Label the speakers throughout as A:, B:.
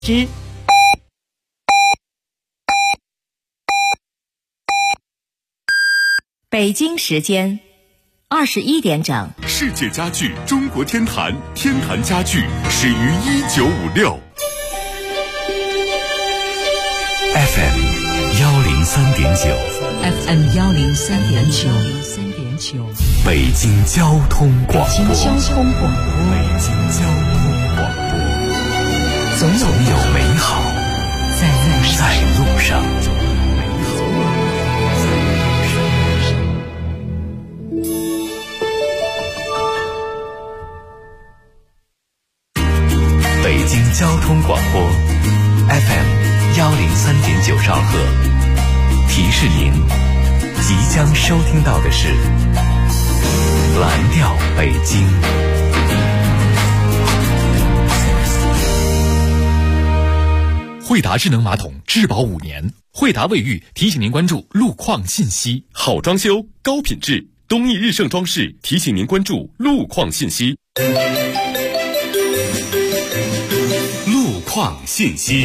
A: 之北京时间21点整。
B: 世界家具中国天坛，天坛家具始于1956。FM 103.9
C: FM 103.9
B: 北京交通广播。
C: 北京交通广播，总有美好在路上。
B: 北京交通广播 FM 103.9兆赫，提示您即将收听到的是蓝调北京。惠达智能马桶质保5年，惠达卫浴提醒您关注路况信息。好装修，高品质，东义日盛装饰提醒您关注路况信息。路况信息，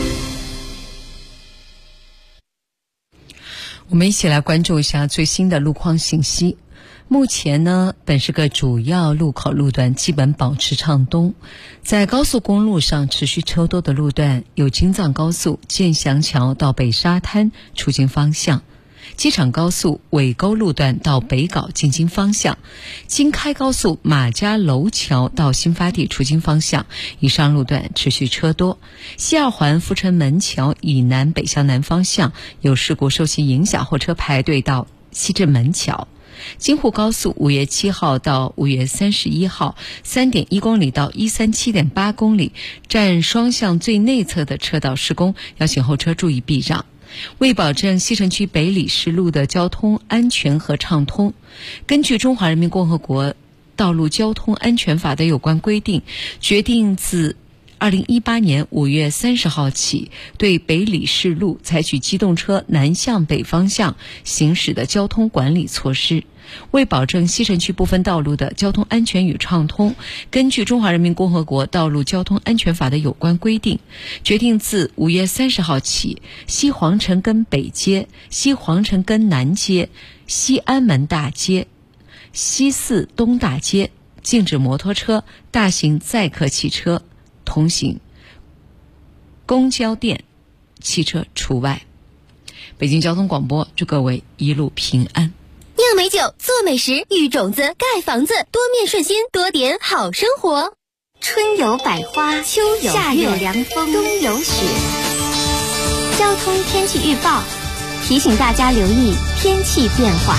C: 我们一起来关注一下最新的路况信息。目前呢，本市各主要路口路段基本保持畅通，在高速公路上持续车多的路段有京藏高速建祥桥到北沙滩出京方向，机场高速尾沟路段到北碘进京方向，京开高速马家楼桥到新发地出京方向，以上路段持续车多。西二环阜成门桥以南北向南方向有事故受其影响，货车排队到西直门桥。京沪高速5月7号到5月31号 3.1 公里到137.8公里，占双向最内侧的车道施工，要请后车注意避让。为保证西城区北礼士路的交通安全和畅通，根据《中华人民共和国道路交通安全法》的有关规定，决定自2018年5月30号起，对北礼士路采取机动车南向北方向行驶的交通管理措施。为保证西城区部分道路的交通安全与畅通，根据《中华人民共和国道路交通安全法》的有关规定，决定自5月30号起，西皇城根北街、西皇城根南街、西安门大街、西四东大街禁止摩托车、大型载客汽车通行，公交电汽车除外。北京交通广播祝各位一路平安。
D: 酿美酒，做美食，育种子，盖房子，多面顺心，多点好生活。春有百花，秋有夏有凉风，冬有雪。交通天气预报提醒大家留意天气变化。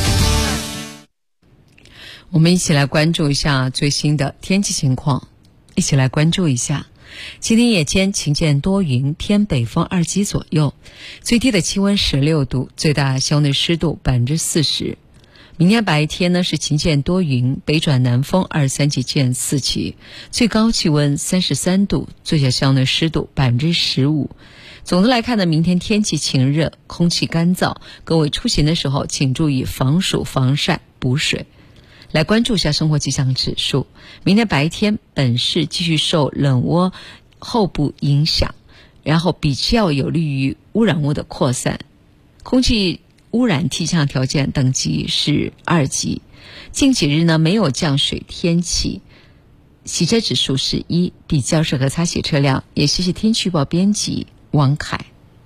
C: 我们一起来关注一下最新的天气情况，一起来关注一下。今天夜间晴见多云，偏北风2级左右，最低的气温16度，最大校内湿度40%。明天白天呢是晴见多云，北转南风23级见4级，最高气温33度，最小校内湿度15%。总的来看呢，明天天气晴热，空气干燥，各位出行的时候请注意防暑防晒补水。来关注一下生活气象指数。明天白天本市继续受冷涡后部影响，然后比较有利于污染物的扩散，空气污染气象条件等级是2级。近几日呢没有降水天气，洗车指数是1，比较适合擦洗车辆。也谢谢天气预报编辑王凯。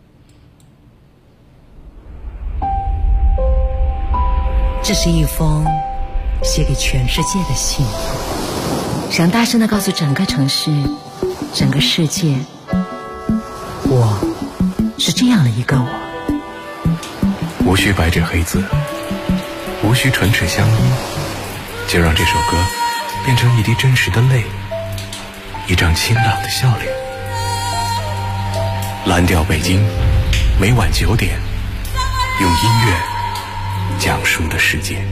C: 这是一封写给全世界的信，想大声地告诉整个城市、整个世界，我是这样的一个我。
E: 无需白纸黑字，无需唇齿相依，就让这首歌变成一滴真实的泪，一张清朗的笑脸。蓝调北京，每晚9点，用音乐讲述的世界。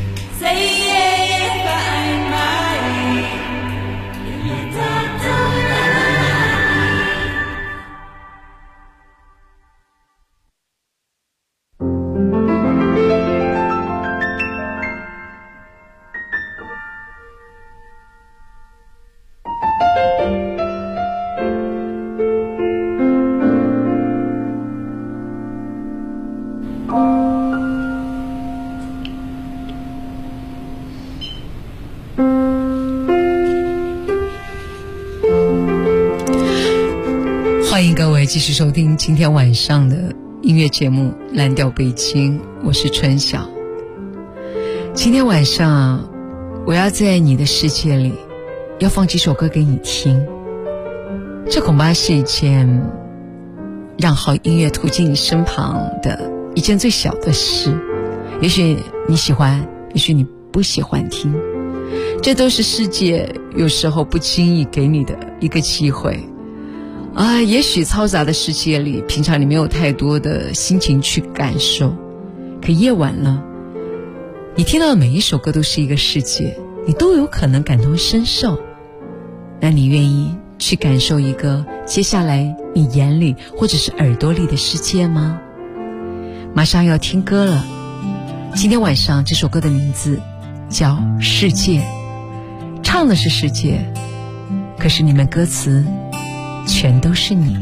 C: 欢迎各位继续收听今天晚上的音乐节目《蓝调北京》，我是春晓。今天晚上我要在你的世界里要放几首歌给你听，这恐怕是一件让好音乐途径你身旁的一件最小的事，也许你喜欢，也许你不喜欢听，这都是世界有时候不经意给你的一个机会啊。也许嘈杂的世界里，平常你没有太多的心情去感受，可夜晚了，你听到的每一首歌都是一个世界，你都有可能感同身受。那你愿意去感受一个接下来你眼里或者是耳朵里的世界吗？马上要听歌了，今天晚上这首歌的名字叫《世界》，唱的是世界，可是你们歌词全都是你。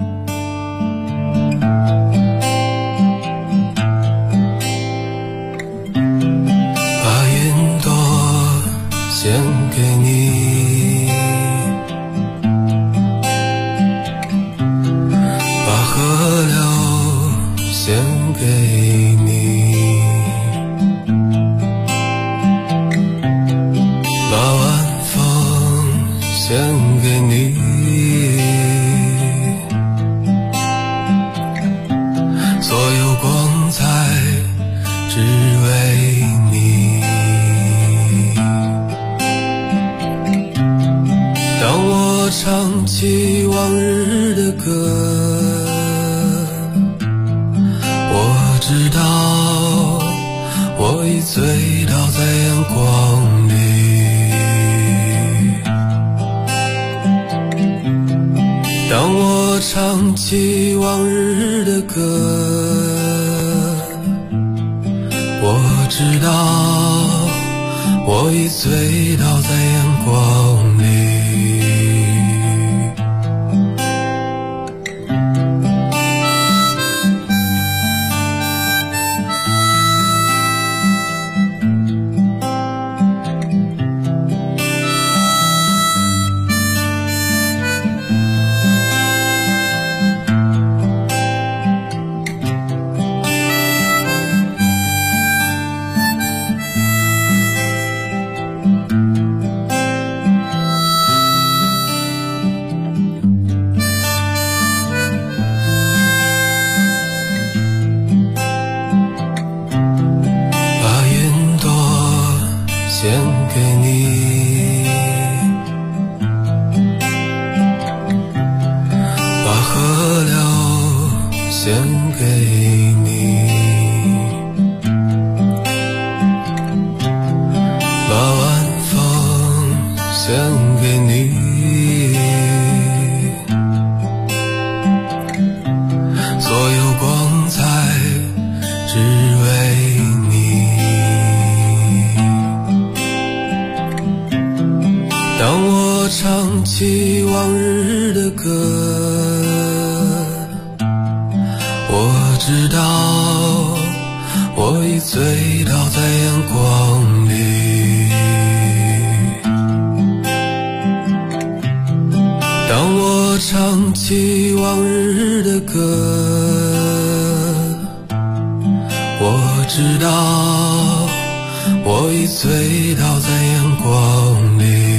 F: 把云朵献给你，把河流献给你，把晚风献给你，所有光彩只为你。当我唱起往日的歌，我知道我已醉倒在阳光里。当我唱起往日的歌，我知道我已醉倒在阳光里。献给你，把河流献给你，把晚风献给你，所有光彩只为你。当我唱起往日的歌，我知道我已醉倒在阳光里。当我唱起往日的歌，我知道我已醉倒在阳光里。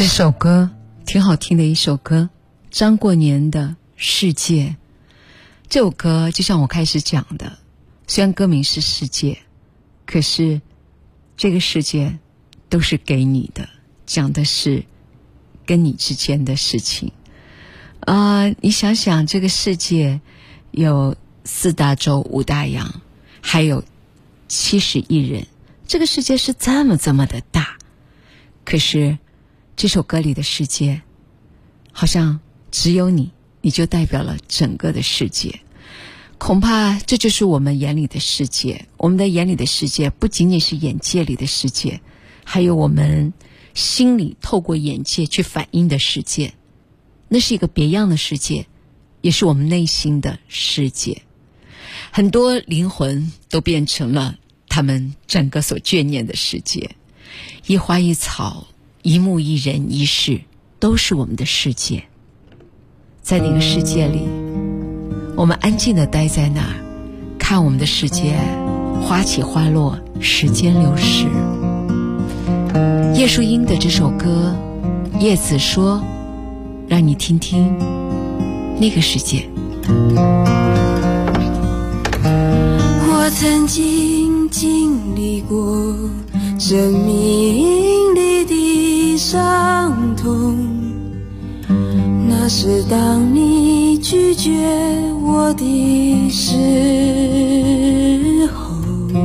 C: 这首歌挺好听的一首歌，张过年的《世界》。这首歌就像我开始讲的，虽然歌名是世界，可是这个世界都是给你的，讲的是跟你之间的事情。你想想，这个世界有4大洲5大洋，还有70亿人，这个世界是这么的大，可是这首歌里的世界好像只有你就代表了整个的世界。恐怕这就是我们眼里的世界。我们的眼里的世界不仅仅是眼界里的世界，还有我们心里透过眼界去反映的世界，那是一个别样的世界，也是我们内心的世界。很多灵魂都变成了他们整个所眷念的世界，一花一草，一木一人一事，都是我们的世界。在那个世界里，我们安静地待在那儿，看我们的世界花起花落，时间流逝。叶淑英的这首歌《叶子说》，让你听听那个世界。
G: 我曾经经历过生命里的伤痛，那是当你拒绝我的时候。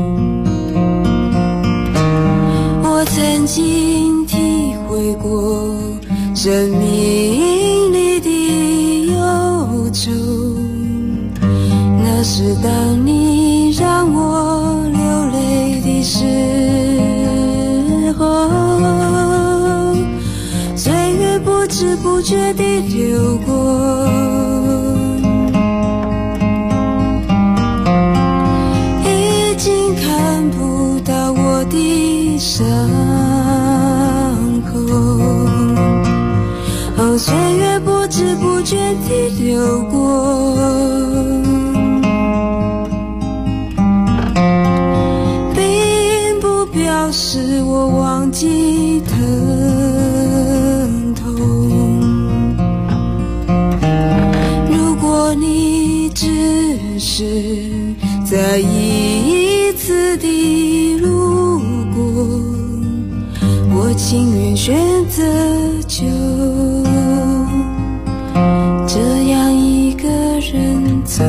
G: 我曾经体会过生命里的忧愁，那是当你让我流泪的时候。岁月不知不觉地流过，已经看不到我的伤口。岁月不知不觉地流过，并不表示我忘记疼痛。如果你只是在一次的路过，我情愿选择就这样一个人走。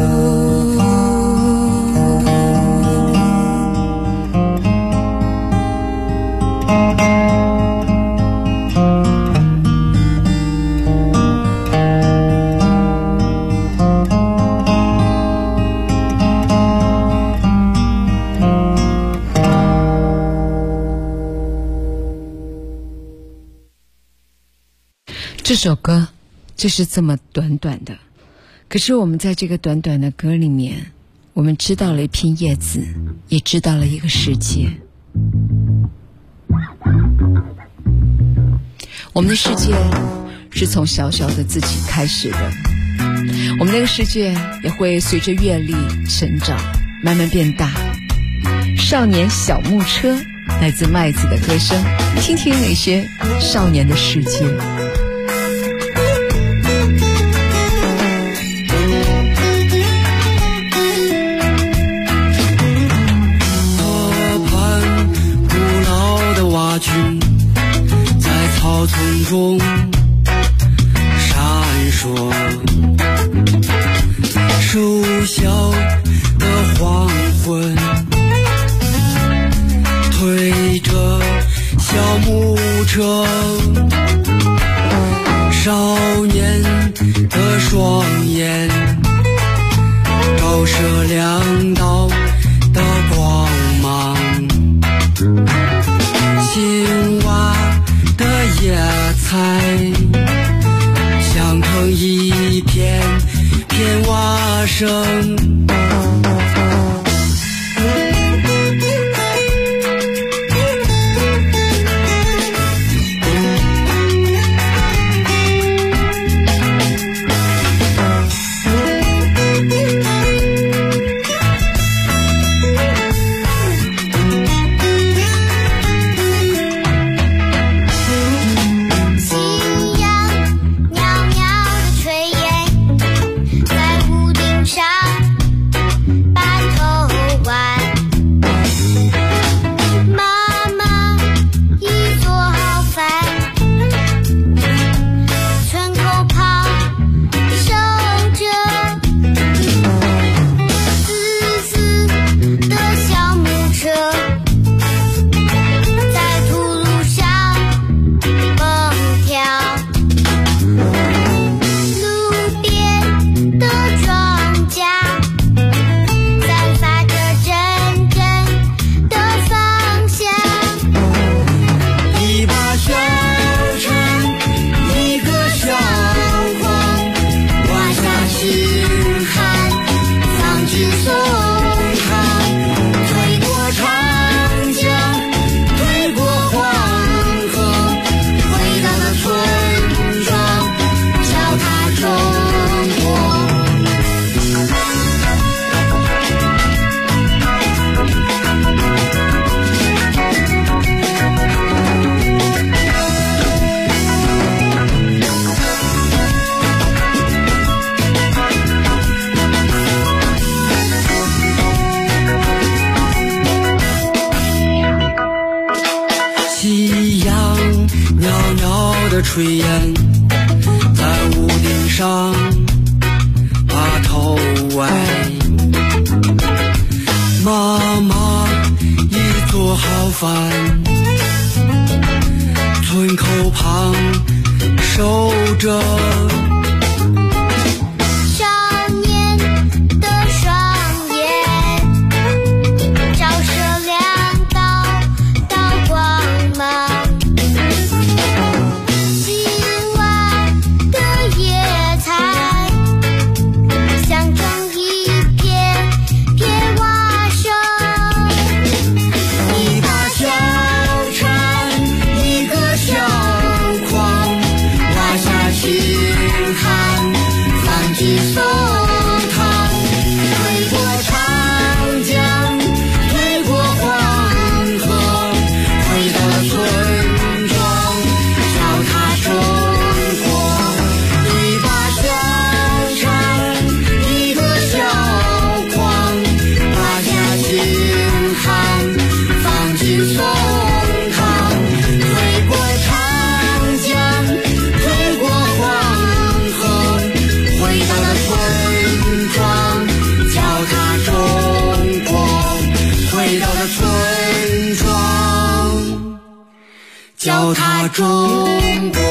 C: 这首歌就是这么短短的，可是我们在这个短短的歌里面，我们知道了一片叶子，也知道了一个世界。我们的世界是从小小的自己开始的，我们那个世界也会随着阅历成长，慢慢变大。少年小木车，来自麦子的歌声，听听那些少年的世界。
F: 在草丛中闪烁，瘦小的黄昏推着小木车，少年的双眼照射两道的光芒，青蛙的野菜想成一片片蛙声，
D: 青
F: 的炊烟在屋顶上把头歪。妈妈已做好饭，村口旁守着。脚踏中国。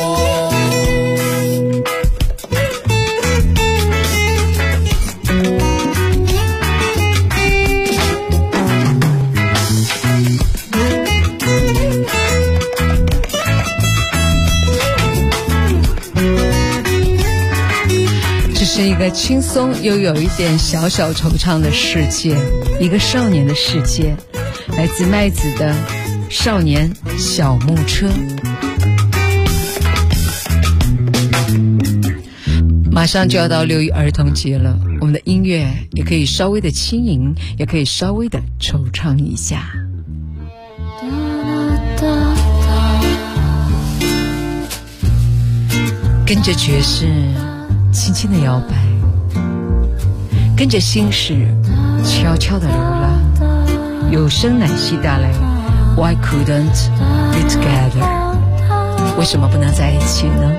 C: 这是一个轻松又有一点小小惆怅的世界，一个少年的世界，来自麦子的少年小木车。马上就要到6一儿童节了，我们的音乐也可以稍微的轻盈，也可以稍微的惆怅一下。跟着爵士轻轻的摇摆，跟着心事悄悄的流浪，有声奶昔带来 Why couldn't be together？ 为什么不能在一起呢？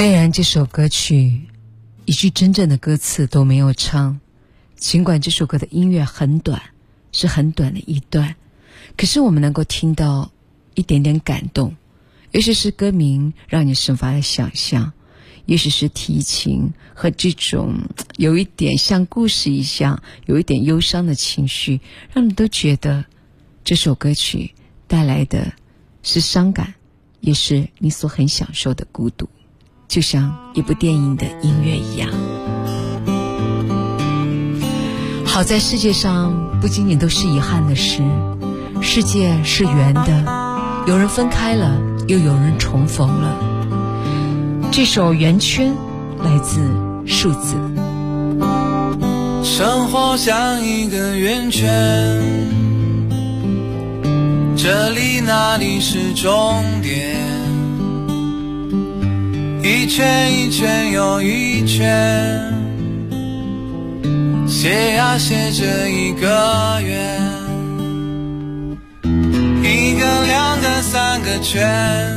C: 虽然这首歌曲一句真正的歌词都没有唱，尽管这首歌的音乐很短，是很短的一段，可是我们能够听到一点点感动，也许是歌名让你生发了想象，也许是提琴和这种有一点像故事一样有一点忧伤的情绪，让你都觉得这首歌曲带来的是伤感，也是你所很享受的孤独，就像一部电影的音乐一样。好在世界上不仅仅都是遗憾的事，世界是圆的，有人分开了，又有人重逢了。这首《圆圈》来自数字。
F: 生活像一个圆圈，这里那里是终点，一圈一圈又一圈，写呀写着一个圆，一个两个三个圈，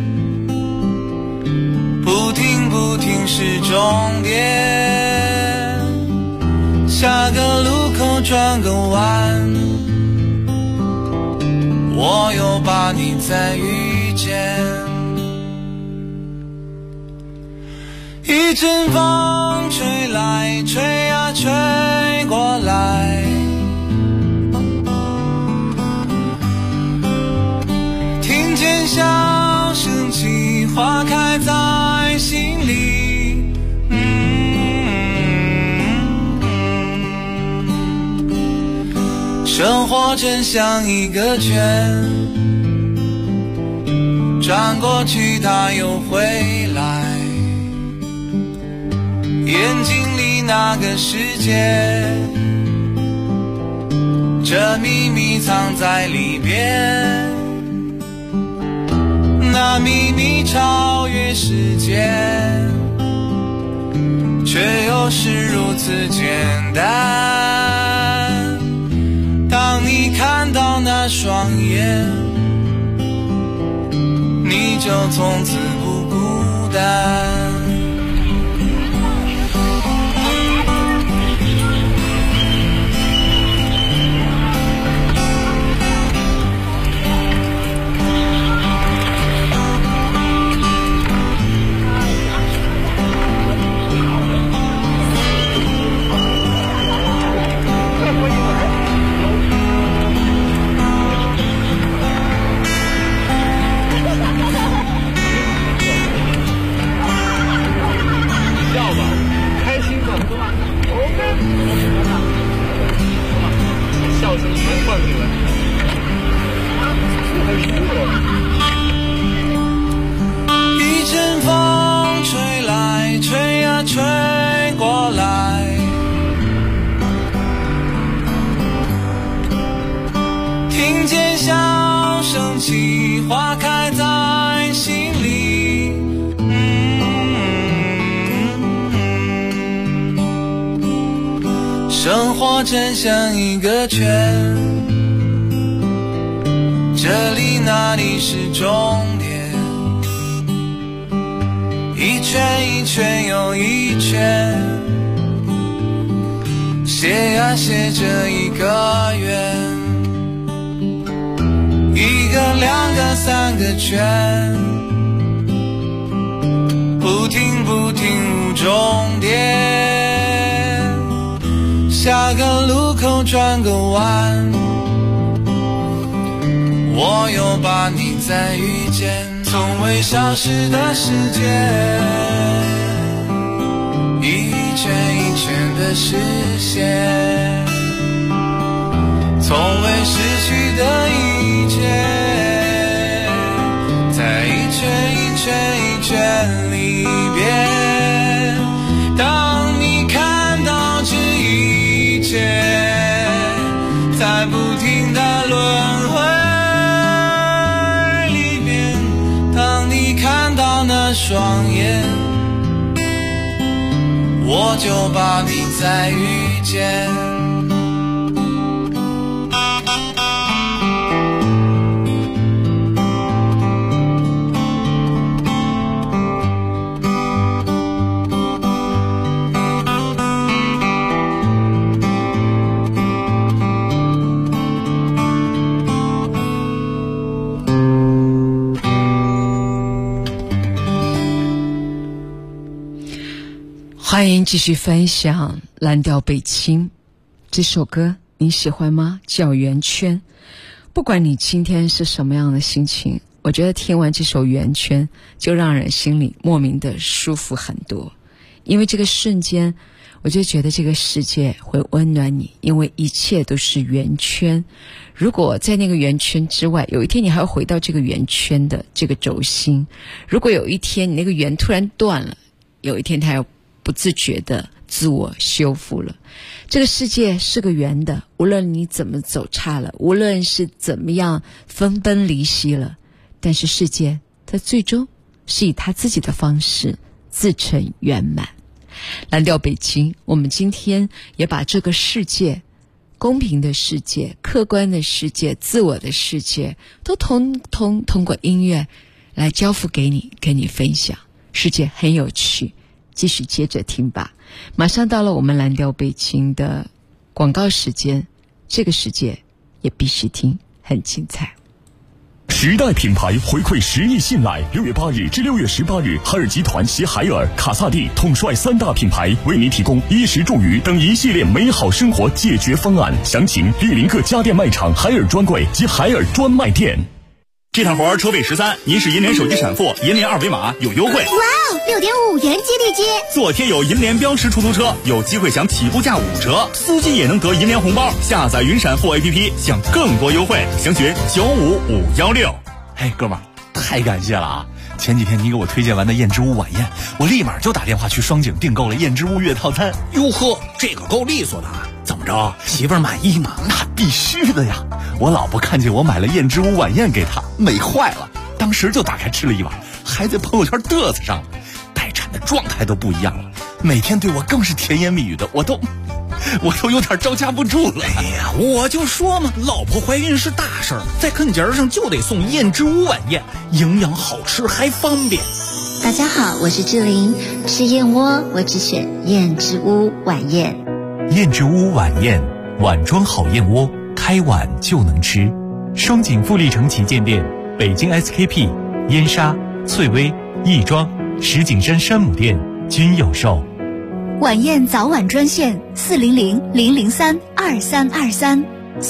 F: 不停不停是终点，下个路口转个弯，我又把你再遇见。一阵风吹来吹呀吹过来，听见笑声起，花开在心里。生活真像一个圈，转过去它又回来，眼睛里那个世界，这秘密藏在里边，那秘密超越时间，却又是如此简单。当你看到那双眼，你就从此不孤单。一阵风吹来吹呀吹过来，听见笑声起，花开在心里。生活真像一个圈，这里那里是终点，一圈一圈又一圈，写呀写着一个圆，一个两个三个圈，不停不停无终点，下个路口转个弯，我又把你再遇见。从未消失的世界，一圈一圈的实现，从未失去的一切，在一圈一圈一圈里边，当你看到这一切在不停的轮回，看到那双眼，我就把你再遇见。
C: 欢迎继续分享蓝调北京这首歌，你喜欢吗？叫圆圈。不管你今天是什么样的心情，我觉得听完这首圆圈就让人心里莫名的舒服很多。因为这个瞬间我就觉得这个世界会温暖你，因为一切都是圆圈。如果在那个圆圈之外，有一天你还要回到这个圆圈的这个轴心，如果有一天你那个圆突然断了，有一天它要不自觉的自我修复了。这个世界是个圆的，无论你怎么走差了，无论是怎么样分崩离析了，但是世界它最终是以它自己的方式自成圆满。蓝调北京，我们今天也把这个世界，公平的世界、客观的世界、自我的世界，都通过音乐来交付给你，跟你分享。世界很有趣，继续接着听吧。马上到了我们蓝调北京的广告时间，这个世界也必须听，很精彩。
H: 时代品牌回馈10亿信赖，6月8日至6月18日，海尔集团携海尔、卡萨帝统帅3大品牌，为您提供衣食住娱等一系列美好生活解决方案。详情莅临各家电卖场、海尔专柜及海尔专卖店。
I: 这趟活车费13，您是银联手机闪付，银联二维码有优惠。
D: 哇哦，6.5元激励金！
I: 做贴有银联标识出租车，有机会享起步价5折，司机也能得银联红包。下载云闪付 APP， 享更多优惠。详询95516。
J: 嘿，哥们儿，太感谢了啊！前几天你给我推荐完的燕之屋晚宴，我立马就打电话去双井订购了燕之屋月套餐。
I: 哟呵，这个够利索的。怎么着，媳妇儿满意吗？
J: 那必须的呀！我老婆看见我买了燕之屋晚宴给她，美坏了，当时就打开吃了一碗，还在朋友圈嘚瑟上了。待产的状态都不一样了，每天对我更是甜言蜜语的，我都有点招架不住了。
I: 哎呀，我就说嘛，老婆怀孕是大事儿，在坑节上就得送燕之屋晚宴，营养好吃还方便。
K: 大家好，我是志玲，吃燕窝我只选燕之屋晚宴。
B: 燕之屋晚宴，碗装好燕窝，开碗就能吃。双井富力城旗舰店、北京 SKP、燕莎、翠微、亦庄、石景山山姆店均有售。
L: 晚宴早晚专线400-003-2323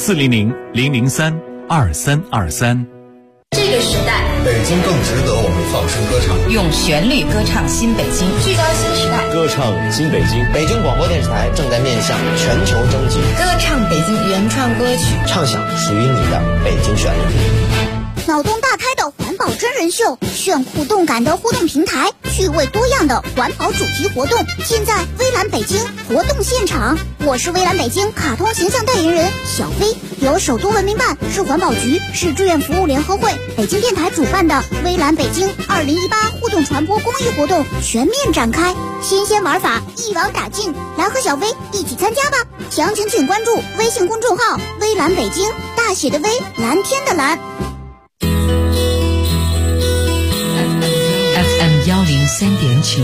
B: 400-003-2323。
M: 这个时代，
N: 北京更值得我们放声歌唱，
M: 用旋律歌唱新北京，聚焦新时代，
O: 歌唱新北京。
P: 北京广播电视台正在面向全球征集，
M: 歌唱北京原创歌曲，
P: 唱响属于你的北京旋律。
Q: 脑洞大开的环保真人秀，炫酷动感的互动平台，趣味多样的环保主题活动，尽在微蓝北京活动现场。我是微蓝北京卡通形象代言人小飞，由首都文明办、市环保局、市志愿服务联合会、北京电台主办的微蓝北京2018互动传播公益活动全面展开，新鲜玩法一网打尽，来和小飞一起参加吧！详情请关注微信公众号微蓝北京，大写的微，蓝天的蓝。
C: 103.9，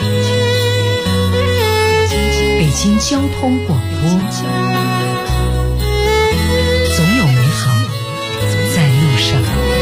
C: 北京交通广播，总有美好在路上。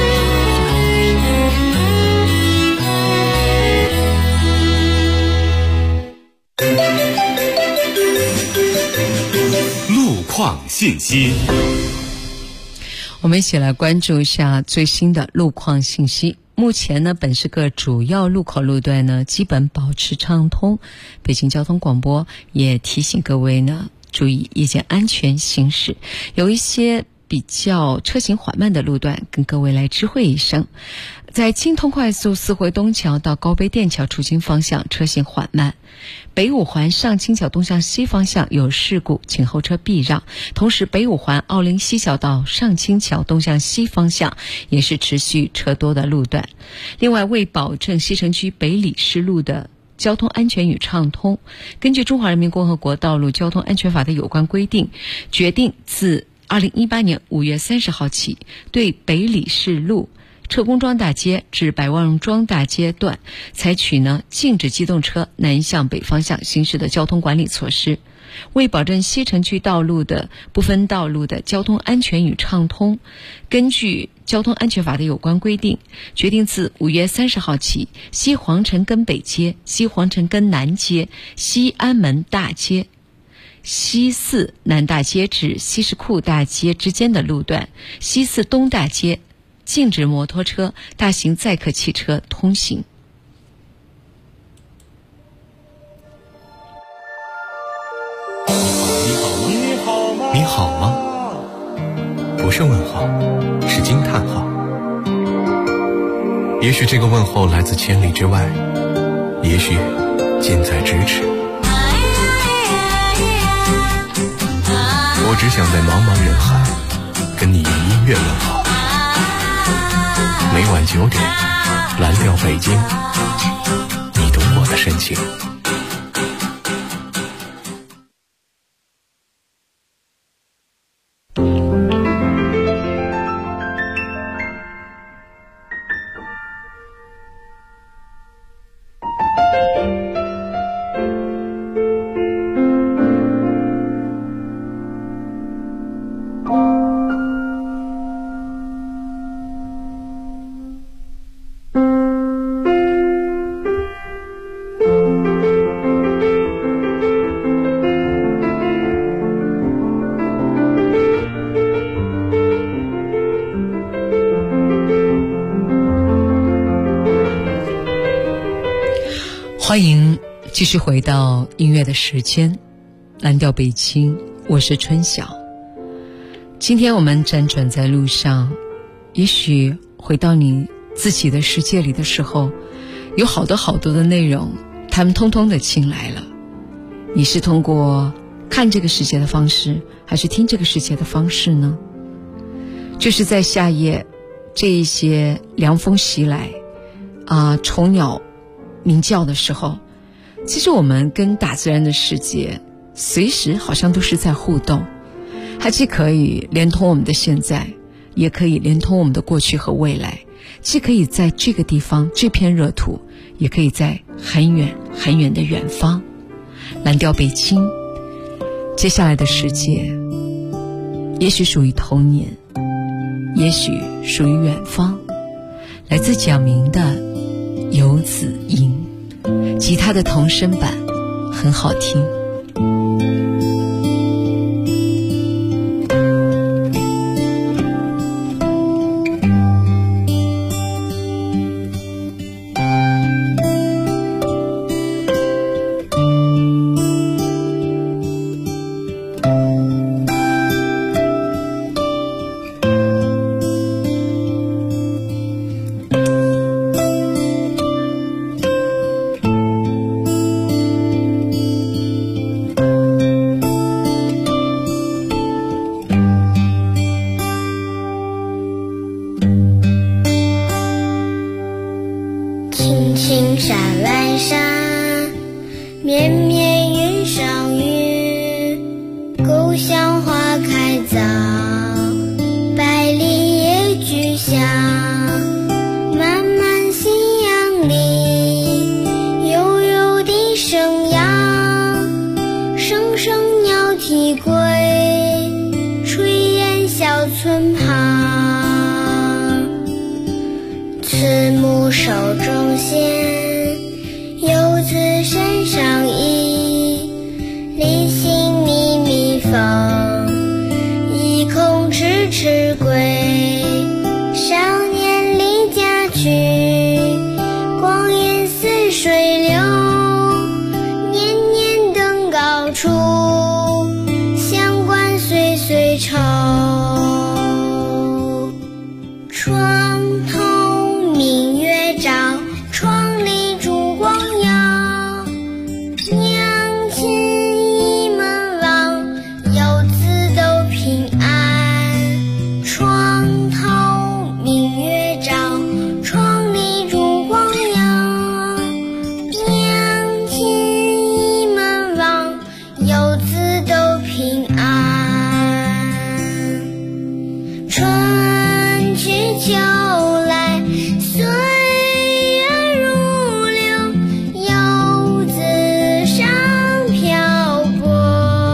B: 路况信息，
C: 我们一起来关注一下最新的路况信息。目前呢，本市各主要路口路段呢基本保持畅通。北京交通广播也提醒各位呢，注意夜间安全行驶。有一些比较车行缓慢的路段，跟各位来知会一声。在京通快速四惠东桥到高碑店桥出京方向车行缓慢，北五环上清桥东向西方向有事故，请后车避让。同时北五环奥林西桥到上清桥东向西方向也是持续车多的路段。另外，为保证西城区北礼士路的交通安全与畅通，根据《中华人民共和国道路交通安全法》的有关规定，决定自2018年5月30号起，对北礼士路车公庄大街至百万庄大街段采取禁止机动车南向北方向行驶的交通管理措施。 为保证西城区道路的部分道路的交通安全与畅通，根据交通安全法的有关规定，决定自5月30号起，西皇城根北街、西皇城根南街、西安门大街、西四南大街至西市库大街之间的路段、西四东大街禁止摩托车、大型载客汽车通行。
E: 你好吗？不是问号，是惊叹号。也许这个问候来自千里之外，也许近在咫尺。我只想在茫茫人海跟你用音乐问好。每晚9点，蓝调北京，你懂我的深情。
C: 欢迎继续回到音乐的时间，蓝调北京，我是春晓。今天我们辗转在路上，也许回到你自己的世界里的时候，有好多好多的内容，他们通通的进来了。你是通过看这个世界的方式，还是听这个世界的方式呢？就是在夏夜这一些凉风袭来虫鸟鸣叫的时候，其实我们跟大自然的世界随时好像都是在互动，它既可以连通我们的现在，也可以连通我们的过去和未来，既可以在这个地方这片热土，也可以在很远很远的远方。蓝调北京，接下来的世界也许属于童年，也许属于远方。来自蒋明的游子吟，吉他的童声版很好听。
O: 游子上漂泊。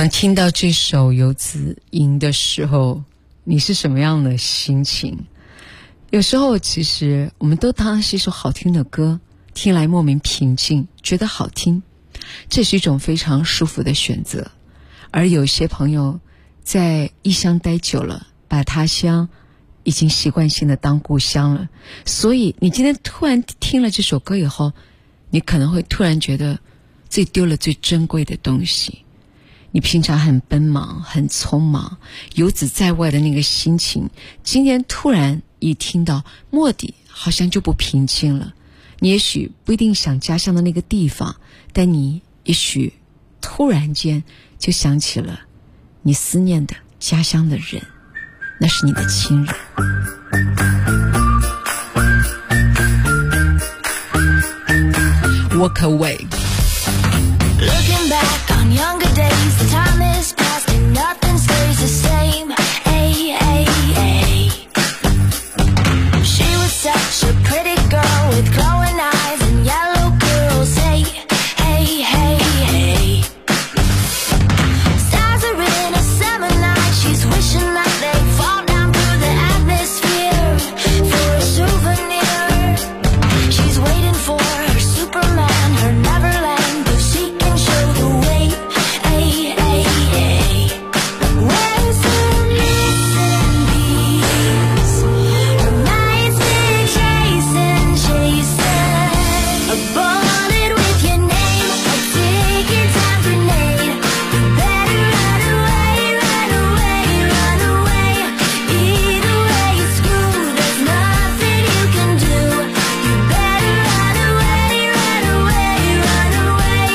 C: 当听到这首游子吟的时候，你是什么样的心情？有时候其实我们都当它是一首好听的歌，听来莫名平静，觉得好听，这是一种非常舒服的选择。而有些朋友在异乡待久了，把他乡已经习惯性的当故乡了，所以你今天突然听了这首歌以后，你可能会突然觉得自己丢了最珍贵的东西。你平常很奔忙很匆忙，游子在外的那个心情，今天突然一听到蓦地好像就不平静了。你也许不一定想家乡的那个地方，但你也许突然间就想起了你思念的家乡的人，那是你的亲人。Walk away.
O: Looking back on younger days, the time is past and nothing stays the same. Hey, hey, hey. She was such a pretty girl with glowing eyes and yellow curls. Hey, hey, hey, hey. Stars are in a summer night. She's wishing that they fall down through the atmosphere for a souvenir. She's waiting for her Superman, her Neverland, but she can show the way. Ay, ay, ay. Where's the missing piece? Her mind's been chasing, chasing. A bullet with your name, a ticking time grenade. You better run away, run away, run away. Either way it's screwed, there's nothing you can do. You better run away, run away, run away.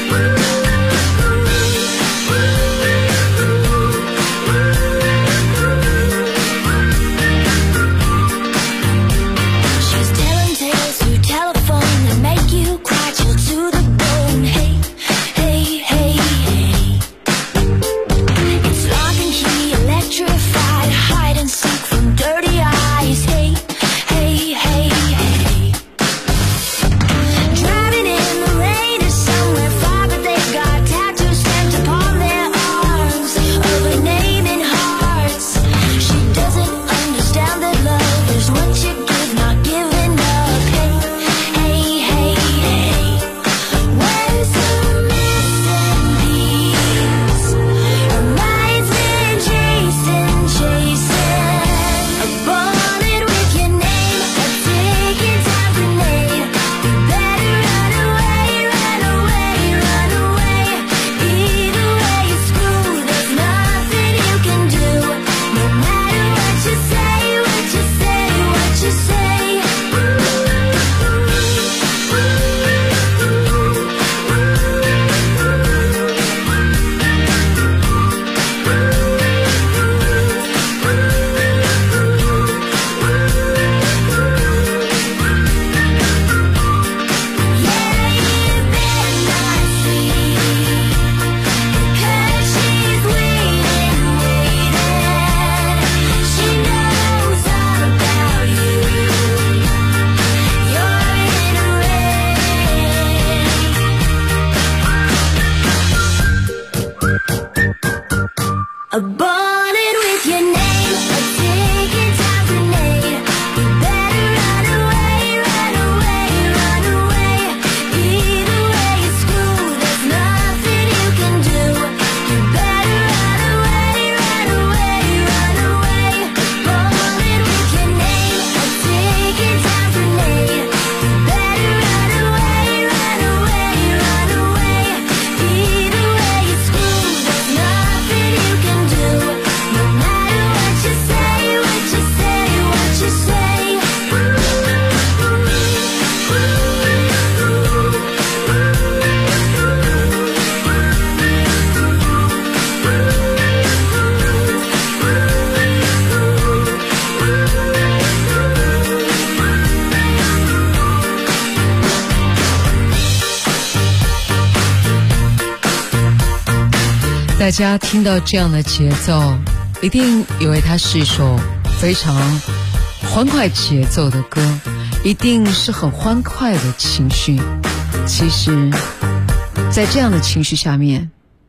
O: She's telling tales through telephone that make you cry, chill to the bone. Hey, hey, hey, hey. It's lock and key, electrified, hide and seek from dirty eyes. Hey, hey, hey, hey. Driving in the rain to somewhere far, but they've got tattoos stamped upon their arms of a name in hearts. She doesn't understand that love is what you give, not giving up. Hey, hey, hey, hey. Where's the missing piece? Her mind's been chasing, chasing. A bullet with your name, a ticking time grenade. You better run away, run away, run away. Either way it's screwed, there's nothing you can do. No matter what you say, what you say, what you say. Yeah, you better not see, 'cause she's waiting, waiting. She knows all about you. You're in a race. A bullet with your name, a ticking time grenade. You better run away, run away, run away. Either way it's screwed, there's nothing you can do. You better run away, run away, run away. A bullet with your name, a ticking time grenade. You better run away, run away, run away. Either way it's screwed, there's nothing you can do. No matter what you say, what you say, what you say.
C: 大家听到这样的节奏，一定以为它是一首非常欢快节奏的歌，一定是很欢快的情绪。其实在这样的情绪下面，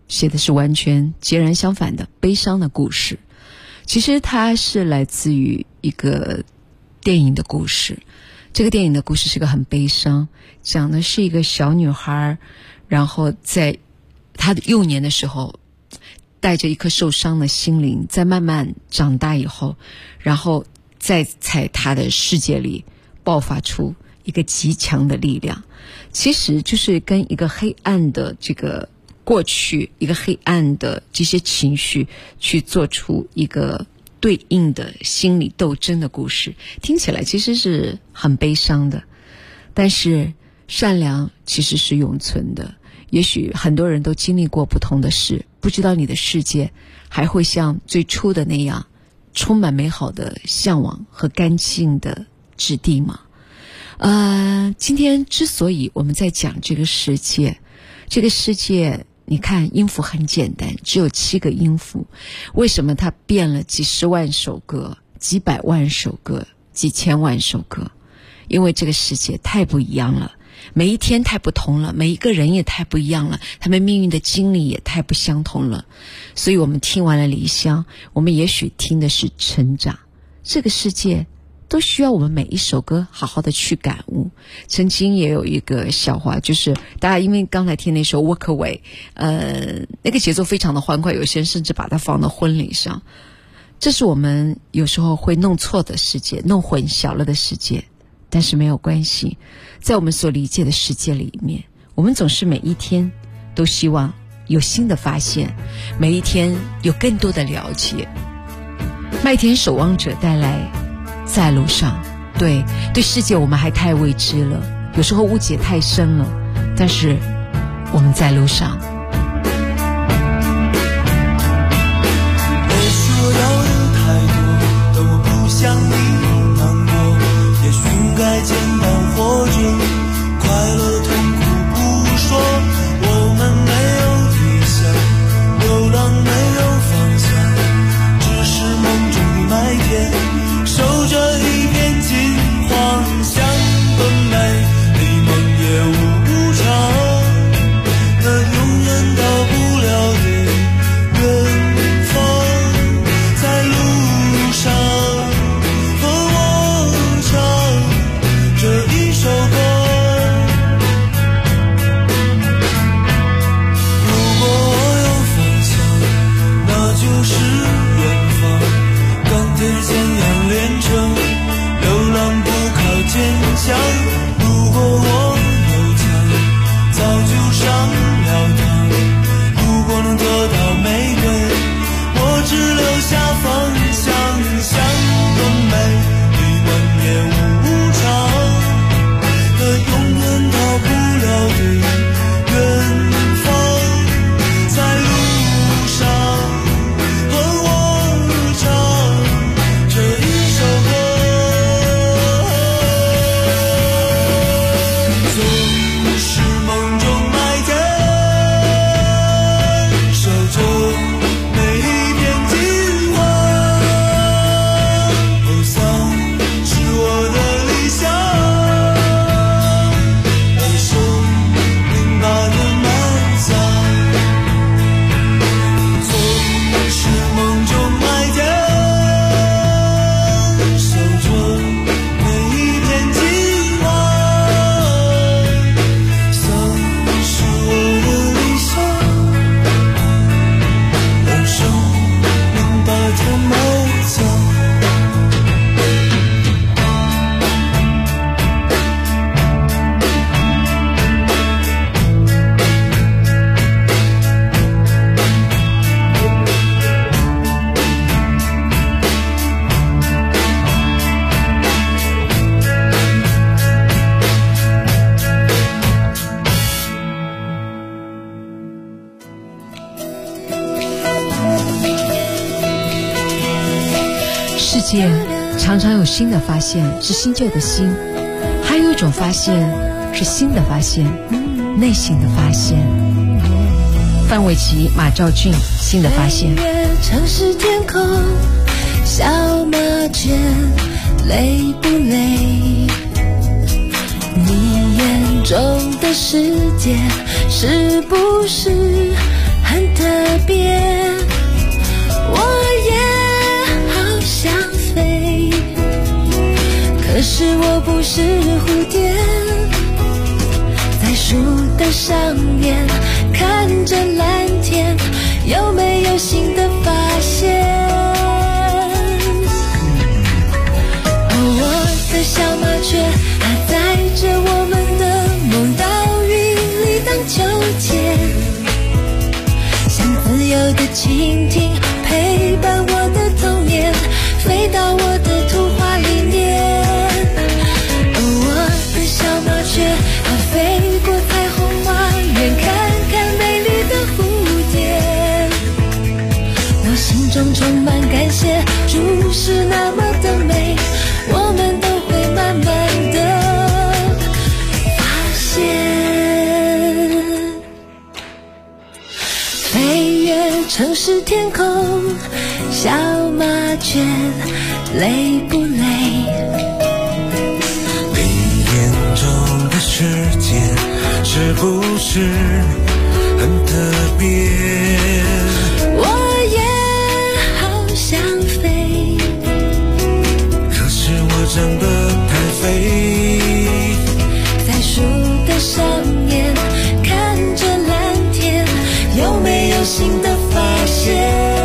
C: 写的是完全截然相反的悲伤的故事。其实它是来自于一个电影的故事，这个电影的故事是个很悲伤，讲的是一个小女孩，然后在她的幼年的时候带着一颗受伤的心灵，在慢慢长大以后，然后在她的世界里爆发出一个极强的力量。其实就是跟一个黑暗的这个过去，一个黑暗的这些情绪去做出一个对应的心理斗争的故事，听起来其实是很悲伤的，但是善良其实是永存的。也许很多人都经历过不同的事，不知道你的世界还会像最初的那样充满美好的向往和干净的质地吗？今天之所以我们在讲这个世界，这个世界你看音符很简单，只有7个音符，为什么它变了几十万首歌、几百万首歌、几千万首歌？因为这个世界太不一样了，每一天太不同了，每一个人也太不一样了，他们命运的经历也太不相同了。所以我们听完了离乡，我们也许听的是成长。这个世界都需要我们每一首歌好好的去感悟。曾经也有一个笑话，就是大家因为刚才听那首 Walk Away， 那个节奏非常的欢快，有些人甚至把它放到婚礼上。这是我们有时候会弄错的世界，弄混淆了的世界，但是没有关系。在我们所理解的世界里面，我们总是每一天都希望有新的发现，每一天有更多的了解。麦田守望者带来在路上，对世界我们还太未知了，有时候误解太深了，但是我们在路上。
F: 我说要的太多，但我不想你难过，也许该简单活着，快乐痛苦不说，我们没有理想，流浪没有方向，只是梦中的麦田，守着一片金黄，像本美离梦也无常，那永远到不了的远方，在路上和我唱这一首歌。如果我有方向，那就是远方，钢铁剑要炼成，流浪不靠坚强。如果我有枪，早就上了膛。如果能得到玫瑰，我只留下方向，像本美离梦也无常，那永远到不了的远方，在路上和我唱这一首歌。总是梦中麦田，守着每一片金黄，偶像是我的理想，让生命把它埋葬。总是梦中麦田，守着每一片金黄，像是我的理想，让生命把它埋葬。
C: 世界常常有新的发现，是新旧的新；还有一种发现是新的发现，内心的发现。范玮琪、马兆骏，新的发现。
G: 城市天空，小麻雀累不累？你眼中的世界是不是很很特别，我也好想飞，可是我不是蝴蝶，在树的上面看着蓝天，有没有新的发现？我的小麻雀还载着我们的梦到云里荡秋千，像自由的蜻蜓陪伴我的童年，飞到我的图画里面。我的小麻雀还飞过彩虹花园，看看美丽的蝴蝶，我心中充满感谢，注视那么的美，我们都会慢慢的发现。飞越城市天空，小麻雀累不累？
F: 你眼中的世界是不是很特别？
G: 我也好想飞，
F: 可是我长得太肥，
G: 在树的上面看着蓝天，有没有新的发现？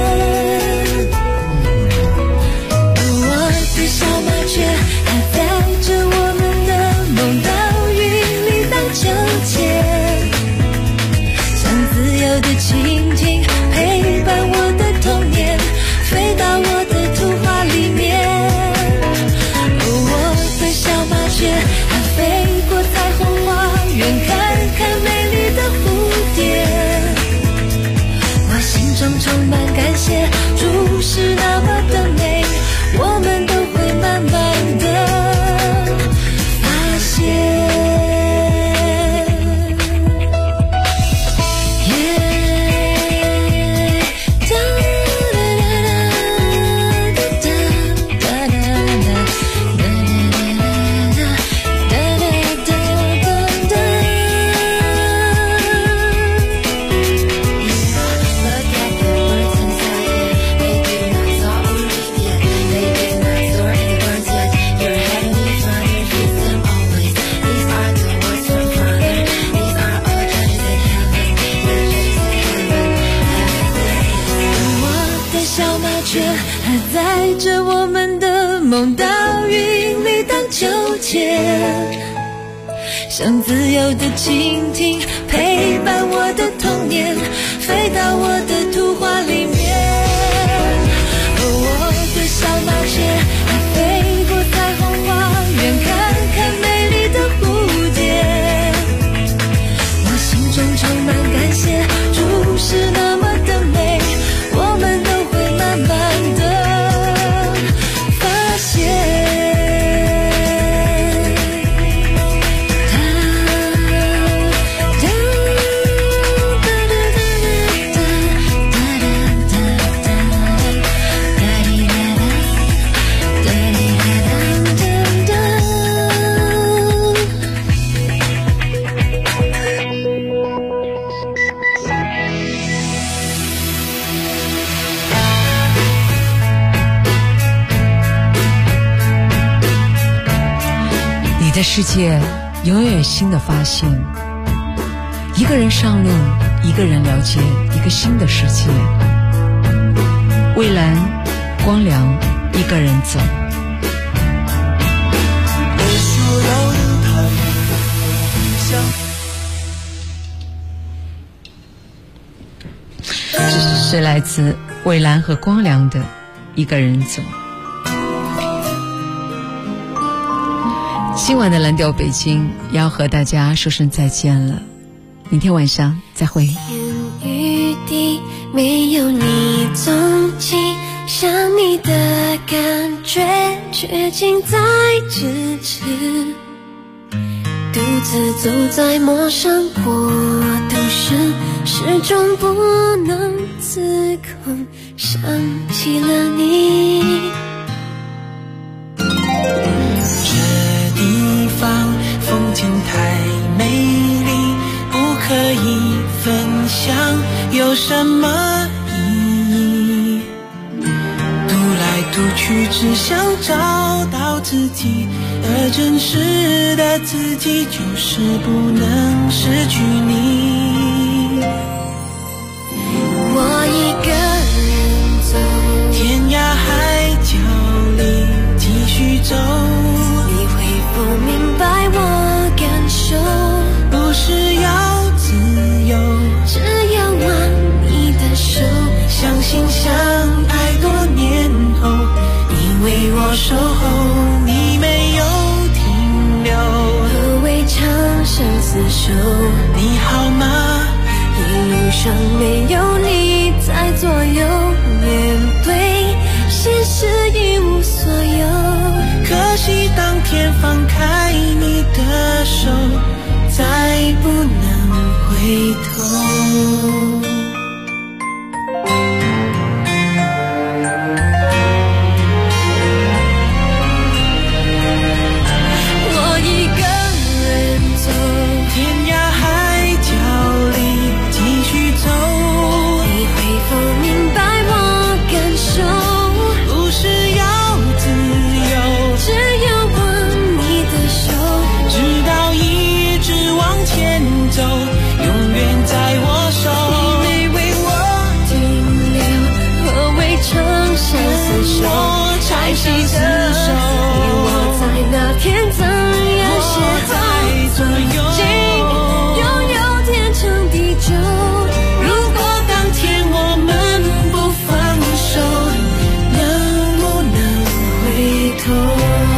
G: 我的小麻雀还载着我们的梦到云里荡秋千，像自由的蜻蜓陪伴我的童年，飞到我的图画里面。我的小麻雀还飞过彩虹花园，看看美丽的蝴蝶，我心中充满感谢，注视那么的美，我们都会慢慢的发现。还载着我们的梦到云里荡秋千，像自由的蜻蜓陪伴我的童年，飞到我的图画里面。我的小麻雀还飞过彩虹花园，看看美丽的蝴蝶，我心中充满感谢，注视那么的美，我们都会慢慢的发现。
C: 你的世界永远有新的发现，一个人上路，一个人了解一个新的世界。蔚蓝、光良，一个人走。这是来自蔚蓝和光良的《一个人走》。今晚的蓝调北京要和大家说声再见了，明天晚上再会。
G: 天与地没有你踪迹，想你的感觉却近在咫尺，独自走在陌生国度时，始终不能自控想起了你。
F: 这地方风景太美丽，不可以分享， 有什么意义？读来读去只想找到自己，而真实的自己就是不能失去你。
O: 我一个人走，
F: 天涯海角里继续走，
O: 你会否明白我感受？
F: 不是要自由，
O: 只要握你的手，
F: 相信相爱多年后，你为我守候，你没有停留。
O: 何谓长相厮守？
F: 你好吗？
O: 一路上没有你在左右，面对现实一无所有。
F: 可惜当天放开你的手，再不能回头。
O: 我一个人走，
F: 天涯海角里继续走，
O: 你会否明白我感受？
F: 不是要自由，
O: 只要握你的手，
F: 直到一直往前走，永远在我手。
O: 你没为我停留，何谓长相厮守？还记得你我在那天怎样邂逅，曾经拥有天长地久。
F: 如果当天我们不放手，能不能回头？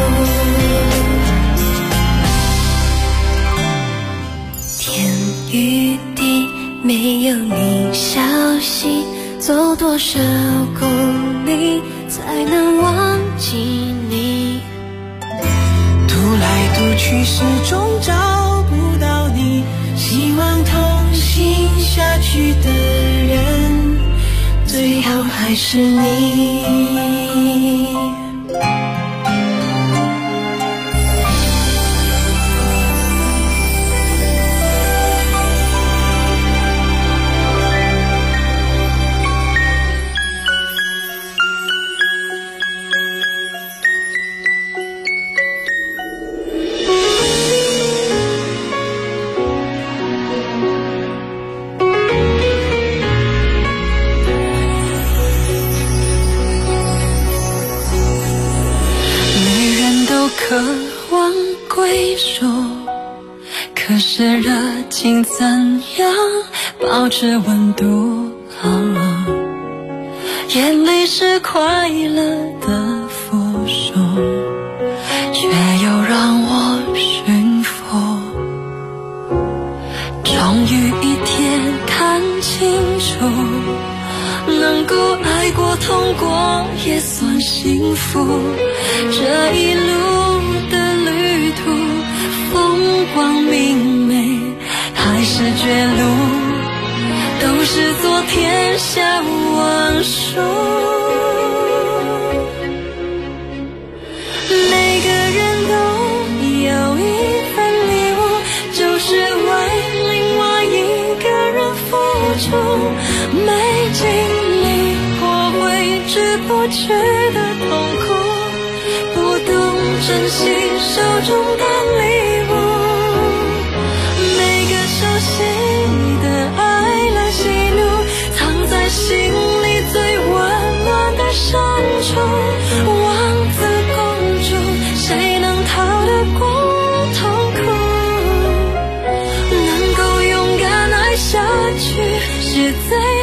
O: 天与地没有你消息，走多少公里才能忘记你？
F: 读来读去始终找不到你，希望同行下去的人，最后还是你。
G: 渴望归属，可是热情怎样保持温度？眼泪是快乐的附属，却又让我驯服。终于一天看清楚，能够爱过痛过也算幸福。这一路的旅途，风光明媚还是绝路，都是昨天下往事。每个人都有一份礼物，就是为另外一个人付出。没经历过会知不觉的痛苦，不懂珍惜手中的礼物。每个熟悉的爱乐喜怒，藏在心里最温暖的深处。王子公主，谁能逃得过痛苦？能够勇敢爱下去，是最